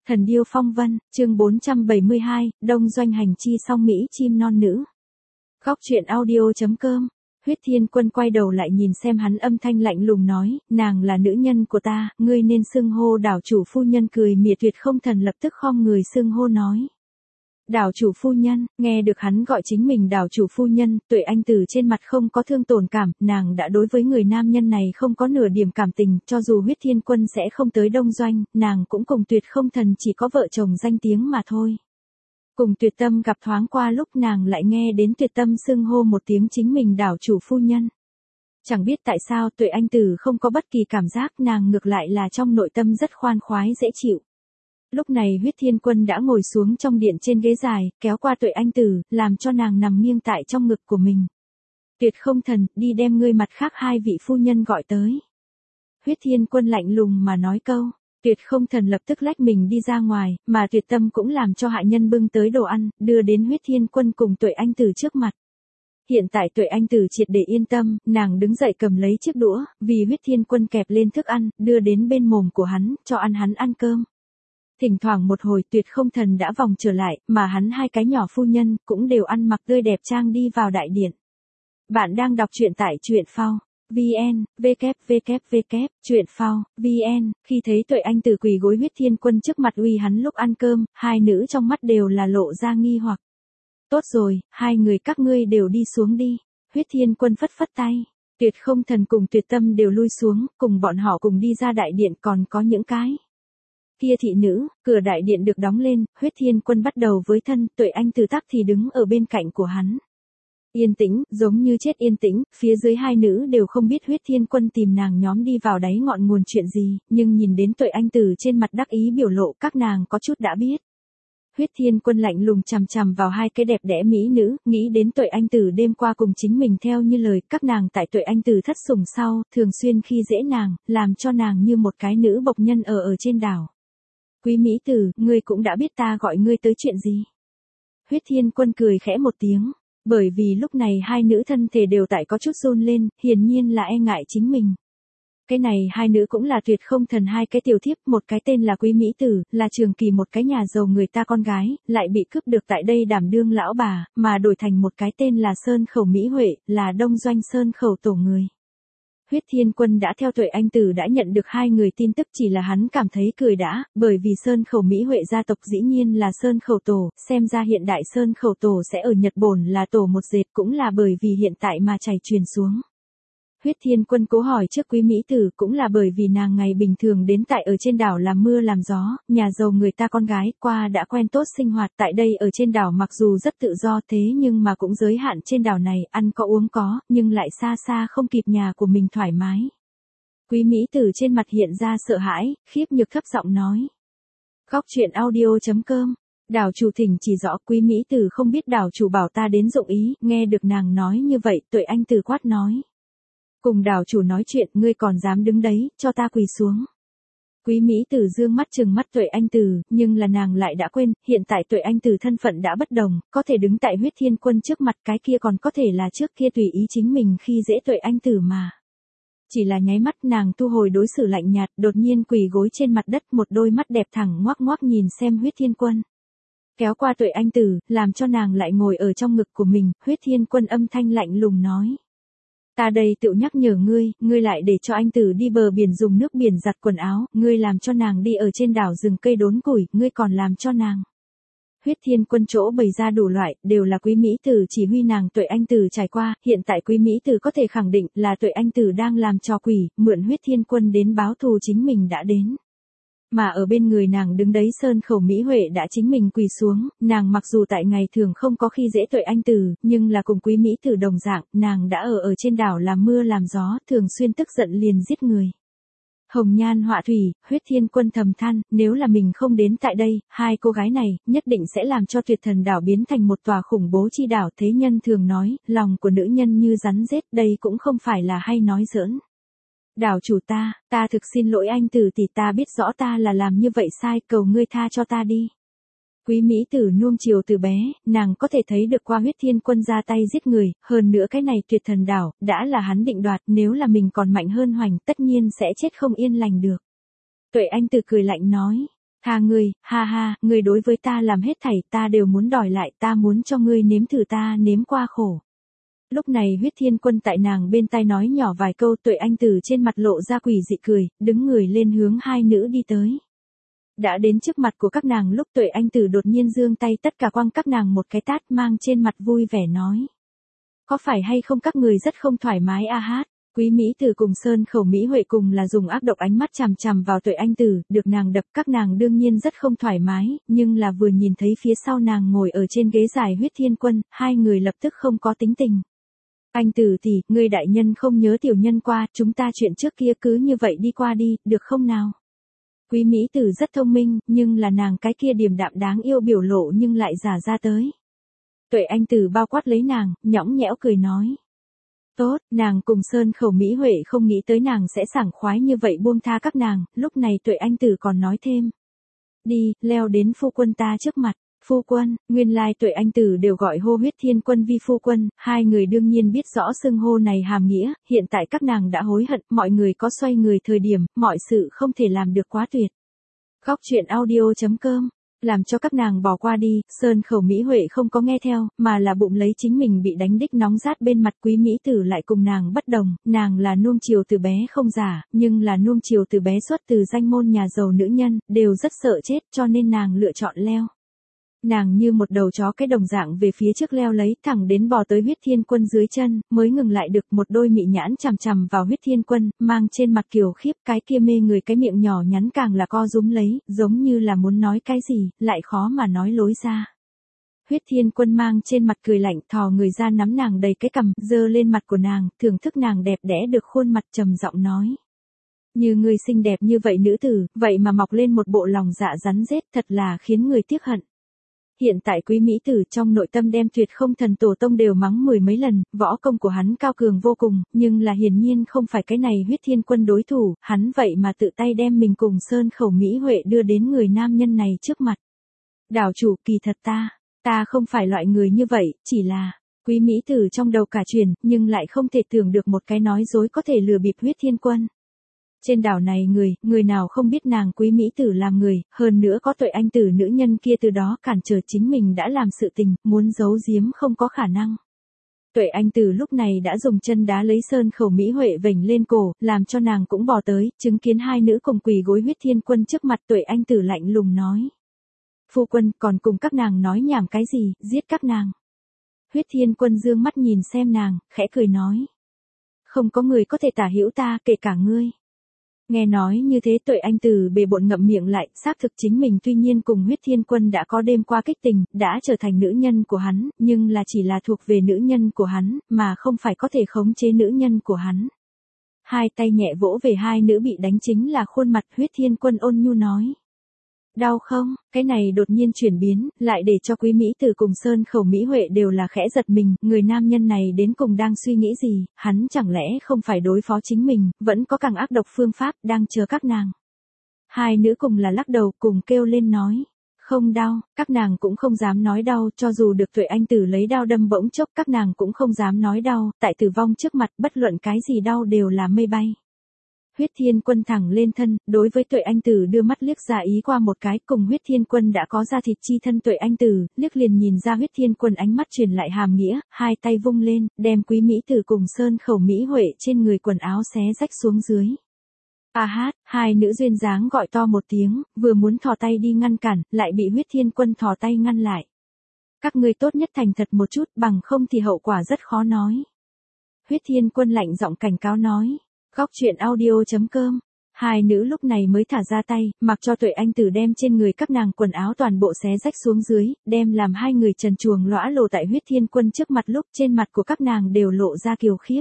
Thần điêu phong vân, chương 472, đông doanh hành chi song Mỹ chim non nữ. Góc truyện audio.com. Huyết Thiên Quân quay đầu lại nhìn xem hắn, âm thanh lạnh lùng nói, nàng là nữ nhân của ta, ngươi nên xưng hô đảo chủ phu nhân. Cười mỉa Tuyệt Không Thần lập tức khom người xưng hô nói. Đảo chủ phu nhân. Nghe được hắn gọi chính mình đảo chủ phu nhân, Tuệ Anh Tử trên mặt không có thương tổn cảm, nàng đã đối với người nam nhân này không có nửa điểm cảm tình, cho dù Huyết Thiên Quân sẽ không tới đông doanh, nàng cũng cùng Tuyệt Không Thần chỉ có vợ chồng danh tiếng mà thôi. Cùng Tuyệt Tâm gặp thoáng qua lúc nàng lại nghe đến Tuyệt Tâm xưng hô một tiếng chính mình đảo chủ phu nhân. Chẳng biết tại sao Tuệ Anh Tử không có bất kỳ cảm giác, nàng ngược lại là trong nội tâm rất khoan khoái dễ chịu. Lúc này Huyết Thiên Quân đã ngồi xuống trong điện trên ghế dài, kéo qua Tuệ Anh Tử, làm cho nàng nằm nghiêng tại trong ngực của mình. Tuyệt Không Thần, đi đem ngươi mặt khác hai vị phu nhân gọi tới. Huyết Thiên Quân lạnh lùng mà nói câu. Tuyệt Không Thần lập tức lách mình đi ra ngoài, mà Tuyệt Tâm cũng làm cho hạ nhân bưng tới đồ ăn, đưa đến Huyết Thiên Quân cùng Tuệ Anh Tử trước mặt. Hiện tại Tuệ Anh Tử triệt để yên tâm, nàng đứng dậy cầm lấy chiếc đũa, vì Huyết Thiên Quân kẹp lên thức ăn, đưa đến bên mồm của hắn, cho hắn ăn cơm. Thỉnh thoảng một hồi Tuyệt Không Thần đã vòng trở lại, mà hắn hai cái nhỏ phu nhân cũng đều ăn mặc tươi đẹp trang đi vào đại điện. Bạn đang đọc truyện tại truyện phao VN, www, truyện phao VN. Khi thấy Tuệ Anh Tử quỳ gối Huyết Thiên Quân trước mặt uy hắn lúc ăn cơm, hai nữ trong mắt đều là lộ ra nghi hoặc. Tốt rồi, hai người các ngươi đều đi xuống đi. Huyết Thiên Quân phất phất tay. Tuyệt Không Thần cùng Tuyệt Tâm đều lui xuống, cùng bọn họ cùng đi ra đại điện. Còn có những cái kia thị nữ. Cửa đại điện được đóng lên, Huyết Thiên Quân bắt đầu với thân, Tuệ Anh Tử tắc thì đứng ở bên cạnh của hắn. Yên tĩnh, giống như chết yên tĩnh, phía dưới hai nữ đều không biết Huyết Thiên Quân tìm nàng nhóm đi vào đáy ngọn nguồn chuyện gì, nhưng nhìn đến Tuệ Anh Tử trên mặt đắc ý biểu lộ, các nàng có chút đã biết. Huyết Thiên Quân lạnh lùng chằm chằm vào hai cái đẹp đẽ mỹ nữ, nghĩ đến Tuệ Anh Tử đêm qua cùng chính mình theo như lời, các nàng tại Tuệ Anh Tử thất sủng sau, thường xuyên khi dễ nàng, làm cho nàng như một cái nữ bộc nhân ở trên đảo. Quý Mỹ Tử, ngươi cũng đã biết ta gọi ngươi tới chuyện gì. Huyết Thiên Quân cười khẽ một tiếng, bởi vì lúc này hai nữ thân thể đều tại có chút run lên, hiển nhiên là e ngại chính mình. Cái này hai nữ cũng là Tuyệt Không Thần hai cái tiểu thiếp, một cái tên là Quý Mỹ Tử, là Trường Kỳ một cái nhà giàu người ta con gái, lại bị cướp được tại đây đảm đương lão bà, mà đổi thành một cái tên là Sơn Khẩu Mỹ Huệ, là đông doanh Sơn Khẩu tổ người. Huyết Thiên Quân đã theo Tuệ Anh Tử đã nhận được hai người tin tức, chỉ là hắn cảm thấy cười đã, bởi vì Sơn Khẩu Mỹ Huệ gia tộc dĩ nhiên là Sơn Khẩu tổ, xem ra hiện đại Sơn Khẩu tổ sẽ ở Nhật Bổn là tổ một dệt, cũng là bởi vì hiện tại mà chảy truyền xuống. Huyết Thiên Quân cố hỏi trước Quý Mỹ Tử, cũng là bởi vì nàng ngày bình thường đến tại ở trên đảo làm mưa làm gió, nhà giàu người ta con gái, qua đã quen tốt sinh hoạt tại đây ở trên đảo, mặc dù rất tự do thế nhưng mà cũng giới hạn trên đảo này, ăn có uống có, nhưng lại xa xa không kịp nhà của mình thoải mái. Quý Mỹ Tử trên mặt hiện ra sợ hãi, khiếp nhược thấp giọng nói. Góc truyện audio.com. Đảo chủ thỉnh chỉ rõ. Quý Mỹ Tử không biết đảo chủ bảo ta đến dụng ý, nghe được nàng nói như vậy, Tuệ Anh Tử quát nói. Cùng đảo chủ nói chuyện, ngươi còn dám đứng đấy, cho ta quỳ xuống. Quý Mỹ Tử dương mắt trừng mắt Tuệ Anh Tử, nhưng là nàng lại đã quên, hiện tại Tuệ Anh Tử thân phận đã bất đồng, có thể đứng tại Huyết Thiên Quân trước mặt, cái kia còn có thể là trước kia tùy ý chính mình khi dễ Tuệ Anh Tử mà. Chỉ là nháy mắt nàng thu hồi đối xử lạnh nhạt, đột nhiên quỳ gối trên mặt đất, một đôi mắt đẹp thẳng ngoác ngoác nhìn xem Huyết Thiên Quân. Kéo qua Tuệ Anh Tử, làm cho nàng lại ngồi ở trong ngực của mình, Huyết Thiên Quân âm thanh lạnh lùng nói. Ta đây tự nhắc nhở ngươi, ngươi lại để cho anh Tử đi bờ biển dùng nước biển giặt quần áo, ngươi làm cho nàng đi ở trên đảo rừng cây đốn củi, ngươi còn làm cho nàng. Huyết Thiên Quân chỗ bày ra đủ loại, đều là Quý Mỹ Tử chỉ huy nàng Tuệ Anh Tử trải qua, hiện tại Quý Mỹ Tử có thể khẳng định là Tuệ Anh Tử đang làm trò quỷ, mượn Huyết Thiên Quân đến báo thù chính mình đã đến. Mà ở bên người nàng đứng đấy Sơn Khẩu Mỹ Huệ đã chính mình quỳ xuống, nàng mặc dù tại ngày thường không có khi dễ Tuệ Anh Tử, nhưng là cùng Quý Mỹ Tử đồng dạng, nàng đã ở trên đảo làm mưa làm gió, thường xuyên tức giận liền giết người. Hồng nhan họa thủy, Huyết Thiên Quân thầm than, nếu là mình không đến tại đây, hai cô gái này, nhất định sẽ làm cho Tuyệt Thần đảo biến thành một tòa khủng bố chi đảo. Thế nhân thường nói, lòng của nữ nhân như rắn rết, đây cũng không phải là hay nói giỡn. Đảo chủ ta thực xin lỗi anh Tử tỷ, ta biết rõ ta là làm như vậy sai, cầu ngươi tha cho ta đi. Quý Mỹ Tử nuông chiều từ bé, nàng có thể thấy được qua Huyết Thiên Quân ra tay giết người, hơn nữa cái này Tuyệt Thần đảo, đã là hắn định đoạt, nếu là mình còn mạnh hơn hoành, tất nhiên sẽ chết không yên lành được. Tuệ Anh Tử cười lạnh nói, Tha ngươi, ha ha, ngươi đối với ta làm hết thảy, ta đều muốn đòi lại, ta muốn cho ngươi nếm thử ta nếm qua khổ. Lúc này Huyết Thiên Quân tại nàng bên tai nói nhỏ vài câu, Tuệ Anh Tử trên mặt lộ ra quỷ dị cười, đứng người lên hướng hai nữ đi tới. Đã đến trước mặt của các nàng lúc Tuệ Anh Tử đột nhiên giương tay tất cả quăng các nàng một cái tát, mang trên mặt vui vẻ nói. Có phải hay không các người rất không thoải mái a hát? Quý Mỹ Tử cùng Sơn Khẩu Mỹ Huệ cùng là dùng ác độc ánh mắt chằm chằm vào Tuệ Anh Tử, được nàng đập các nàng đương nhiên rất không thoải mái, nhưng là vừa nhìn thấy phía sau nàng ngồi ở trên ghế dài Huyết Thiên Quân, hai người lập tức không có tính tình. Anh Tử tỷ, ngươi đại nhân không nhớ tiểu nhân qua, chúng ta chuyện trước kia cứ như vậy đi qua đi, được không nào? Quý Mỹ Tử rất thông minh, nhưng là nàng cái kia điềm đạm đáng yêu biểu lộ nhưng lại giả ra tới. Tuệ Anh Tử bao quát lấy nàng, nhõng nhẽo cười nói. Tốt, nàng cùng Sơn Khẩu Mỹ Huệ không nghĩ tới nàng sẽ sảng khoái như vậy buông tha các nàng, lúc này Tuệ Anh Tử còn nói thêm. Đi, leo đến phu quân ta trước mặt. Phu quân, nguyên lai Tuệ Anh Tử đều gọi hô Huyết Thiên Quân vi phu quân, hai người đương nhiên biết rõ xưng hô này hàm nghĩa, hiện tại các nàng đã hối hận, mọi người có xoay người thời điểm, mọi sự không thể làm được quá tuyệt. Góc truyện audio.com làm cho các nàng bỏ qua đi, Sơn Khẩu Mỹ Huệ không có nghe theo, mà là bụng lấy chính mình bị đánh đích nóng rát bên mặt. Quý Mỹ Tử lại cùng nàng bất đồng, nàng là nuông chiều từ bé không giả, nhưng là nuông chiều từ bé xuất từ danh môn nhà giàu nữ nhân, đều rất sợ chết cho nên nàng lựa chọn leo. Nàng như một đầu chó cái đồng dạng về phía trước leo lấy, thẳng đến bò tới Huyết Thiên Quân dưới chân, mới ngừng lại được. Một đôi mị nhãn chằm chằm vào Huyết Thiên Quân, mang trên mặt kiều khiếp, cái kia mê người cái miệng nhỏ nhắn càng là co rúm lấy, giống như là muốn nói cái gì, lại khó mà nói lối ra. Huyết Thiên Quân mang trên mặt cười lạnh, thò người ra nắm nàng đầy cái cằm, giơ lên mặt của nàng, thưởng thức nàng đẹp đẽ được khuôn mặt, trầm giọng nói. Như người xinh đẹp như vậy nữ tử, vậy mà mọc lên một bộ lòng dạ rắn rết, thật là khiến người tiếc hận. Hiện tại Quý Mỹ Tử trong nội tâm đem Tuyệt Không Thần Tổ Tông đều mắng mười mấy lần, võ công của hắn cao cường vô cùng, nhưng là hiển nhiên không phải cái này Huyết Thiên Quân đối thủ, hắn vậy mà tự tay đem mình cùng Sơn Khẩu Mỹ Huệ đưa đến người nam nhân này trước mặt. Đảo chủ, kỳ thật ta không phải loại người như vậy, chỉ là, Quý Mỹ Tử trong đầu cả chuyển, nhưng lại không thể tưởng được một cái nói dối có thể lừa bịp Huyết Thiên Quân. Trên đảo này người nào không biết nàng Quý Mỹ Tử làm người, hơn nữa có Tuệ Anh Tử nữ nhân kia từ đó cản trở chính mình đã làm sự tình, muốn giấu giếm không có khả năng. Tuệ Anh Tử lúc này đã dùng chân đá lấy Sơn Khẩu Mỹ Huệ vểnh lên cổ, làm cho nàng cũng bò tới, chứng kiến hai nữ cùng quỳ gối Huyết Thiên Quân trước mặt. Tuệ Anh Tử lạnh lùng nói. Phu quân còn cùng các nàng nói nhảm cái gì, giết các nàng. Huyết Thiên Quân dương mắt nhìn xem nàng, khẽ cười nói. Không có người có thể tả hữu ta, kể cả ngươi. Nghe nói như thế Tuệ Anh Tử bề bộn ngậm miệng lại, xác thực chính mình tuy nhiên cùng Huyết Thiên Quân đã có đêm qua kích tình, đã trở thành nữ nhân của hắn, nhưng là chỉ là thuộc về nữ nhân của hắn, mà không phải có thể khống chế nữ nhân của hắn. Hai tay nhẹ vỗ về hai nữ bị đánh chính là khuôn mặt. Huyết Thiên Quân ôn nhu nói. Đau không? Cái này đột nhiên chuyển biến, lại để cho Quý Mỹ Tử cùng Sơn Khẩu Mỹ Huệ đều là khẽ giật mình, người nam nhân này đến cùng đang suy nghĩ gì, hắn chẳng lẽ không phải đối phó chính mình, vẫn có càng ác độc phương pháp, đang chờ các nàng. Hai nữ cùng là lắc đầu, cùng kêu lên nói. Không đau, các nàng cũng không dám nói đau, cho dù được Tuệ Anh Tử lấy đao đâm bỗng chốc các nàng cũng không dám nói đau, tại tử vong trước mặt bất luận cái gì đau đều là mây bay. Huyết Thiên Quân thẳng lên thân, đối với Tuệ Anh Tử đưa mắt liếc ra ý qua một cái, cùng Huyết Thiên Quân đã có ra thịt chi thân. Tuệ Anh Tử liếc liền nhìn ra Huyết Thiên Quân ánh mắt truyền lại hàm nghĩa, hai tay vung lên, đem Quý Mỹ Tử cùng Sơn Khẩu Mỹ Huệ trên người quần áo xé rách xuống dưới. A hát, hai nữ duyên dáng gọi to một tiếng, vừa muốn thò tay đi ngăn cản, lại bị Huyết Thiên Quân thò tay ngăn lại. Các ngươi tốt nhất thành thật một chút, bằng không thì hậu quả rất khó nói. Huyết Thiên Quân lạnh giọng cảnh cáo nói. Góc truyện audio.com Hai nữ lúc này mới thả ra tay, mặc cho Tuệ Anh Tử đem trên người các nàng quần áo toàn bộ xé rách xuống dưới, đem làm hai người trần truồng lõa lồ tại Huyết Thiên Quân trước mặt lúc trên mặt của các nàng đều lộ ra kiều khiếp.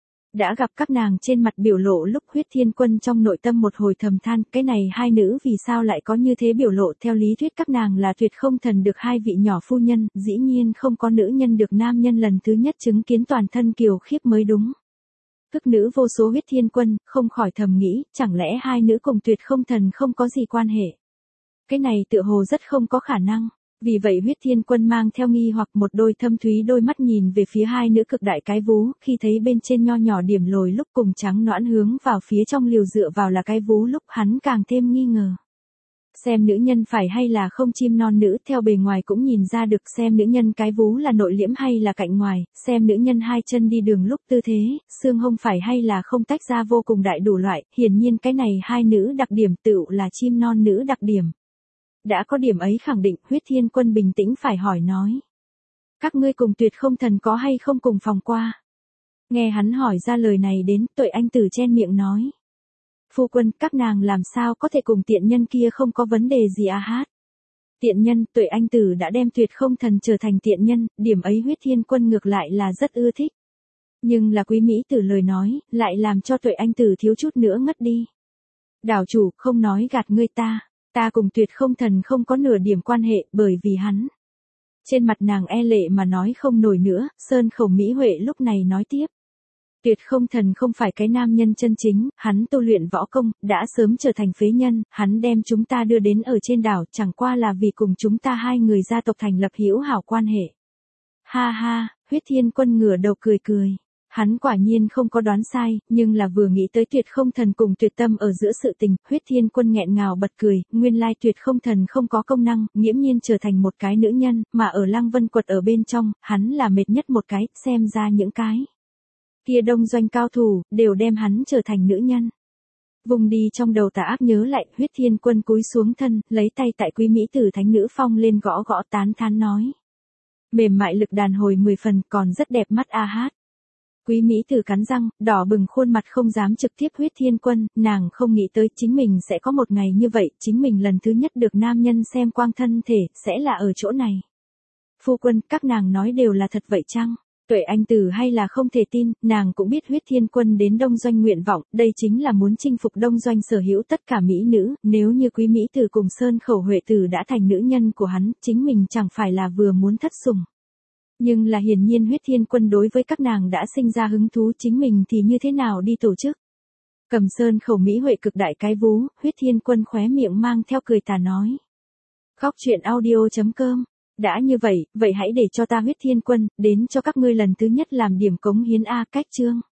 Đã gặp các nàng trên mặt biểu lộ lúc Huyết Thiên Quân trong nội tâm một hồi thầm than, cái này hai nữ vì sao lại có như thế biểu lộ. Theo lý thuyết các nàng là Tuyệt Không Thần được hai vị nhỏ phu nhân, dĩ nhiên không có nữ nhân được nam nhân lần thứ nhất chứng kiến toàn thân kiều khiếp mới đúng. Tức nữ vô số Huyết Thiên Quân, không khỏi thầm nghĩ, chẳng lẽ hai nữ cùng Tuyệt Không Thần không có gì quan hệ. Cái này tựa hồ rất không có khả năng. Vì vậy Huyết Thiên Quân mang theo nghi hoặc một đôi thâm thúy đôi mắt nhìn về phía hai nữ cực đại cái vú, khi thấy bên trên nho nhỏ điểm lồi lúc cùng trắng nõn hướng vào phía trong liều dựa vào là cái vú lúc hắn càng thêm nghi ngờ. Xem nữ nhân phải hay là không chim non nữ, theo bề ngoài cũng nhìn ra được, xem nữ nhân cái vú là nội liễm hay là cạnh ngoài, xem nữ nhân hai chân đi đường lúc tư thế, xương hông phải hay là không tách ra, vô cùng đại đủ loại, hiển nhiên cái này hai nữ đặc điểm tựu là chim non nữ đặc điểm. Đã có điểm ấy khẳng định, Huyết Thiên Quân bình tĩnh phải hỏi nói. Các ngươi cùng Tuyệt Không Thần có hay không cùng phòng qua? Nghe hắn hỏi ra lời này đến, Tuệ Anh Tử chen miệng nói. Phu quân, các nàng làm sao có thể cùng tiện nhân kia không có vấn đề gì à hát? Tiện nhân, Tuệ Anh Tử đã đem Tuyệt Không Thần trở thành tiện nhân, điểm ấy Huyết Thiên Quân ngược lại là rất ưa thích. Nhưng là Quý Mỹ Tử lời nói, lại làm cho Tuệ Anh Tử thiếu chút nữa ngất đi. Đảo chủ, không nói gạt ngươi ta cùng Tuyệt Không Thần không có nửa điểm quan hệ, bởi vì hắn. Trên mặt nàng e lệ mà nói không nổi nữa, Sơn Khẩu Mỹ Huệ lúc này nói tiếp. Tuyệt Không Thần không phải cái nam nhân chân chính, hắn tu luyện võ công, đã sớm trở thành phế nhân, hắn đem chúng ta đưa đến ở trên đảo, chẳng qua là vì cùng chúng ta hai người gia tộc thành lập hữu hảo quan hệ. Ha ha, Huyết Thiên Quân ngửa đầu cười cười. Hắn quả nhiên không có đoán sai, nhưng là vừa nghĩ tới Tuyệt Không Thần cùng Tuyệt Tâm ở giữa sự tình, Huyết Thiên Quân nghẹn ngào bật cười, nguyên lai Tuyệt Không Thần không có công năng, nghiễm nhiên trở thành một cái nữ nhân, mà ở Lăng Vân Quật ở bên trong, hắn là mệt nhất một cái, xem ra những cái kia đông doanh cao thủ, đều đem hắn trở thành nữ nhân. Vùng đi trong đầu tà ác nhớ lại, Huyết Thiên Quân cúi xuống thân, lấy tay tại Quý Mỹ Tử thánh nữ phong lên gõ gõ tán thán nói. Mềm mại lực đàn hồi 10 phần, còn rất đẹp mắt a hát. Quý Mỹ Tử cắn răng, đỏ bừng khuôn mặt không dám trực tiếp Huyết Thiên Quân, nàng không nghĩ tới chính mình sẽ có một ngày như vậy, chính mình lần thứ nhất được nam nhân xem quang thân thể, sẽ là ở chỗ này. Phu quân, các nàng nói đều là thật vậy chăng? Tuệ Anh Tử hay là không thể tin, nàng cũng biết Huyết Thiên Quân đến Đông Doanh nguyện vọng, đây chính là muốn chinh phục Đông Doanh sở hữu tất cả mỹ nữ, nếu như Quý Mỹ Tử cùng Sơn Khẩu Huệ Tử đã thành nữ nhân của hắn, chính mình chẳng phải là vừa muốn thất sủng. Nhưng là hiển nhiên Huyết Thiên Quân đối với các nàng đã sinh ra hứng thú, chính mình thì như thế nào đi tổ chức. Cầm Sơn Khẩu Mỹ Huệ cực đại cái vú, Huyết Thiên Quân khóe miệng mang theo cười tà nói. Góc truyện audio.com. Đã như vậy, vậy hãy để cho ta Huyết Thiên Quân, đến cho các ngươi lần thứ nhất làm điểm cống hiến A cách chương.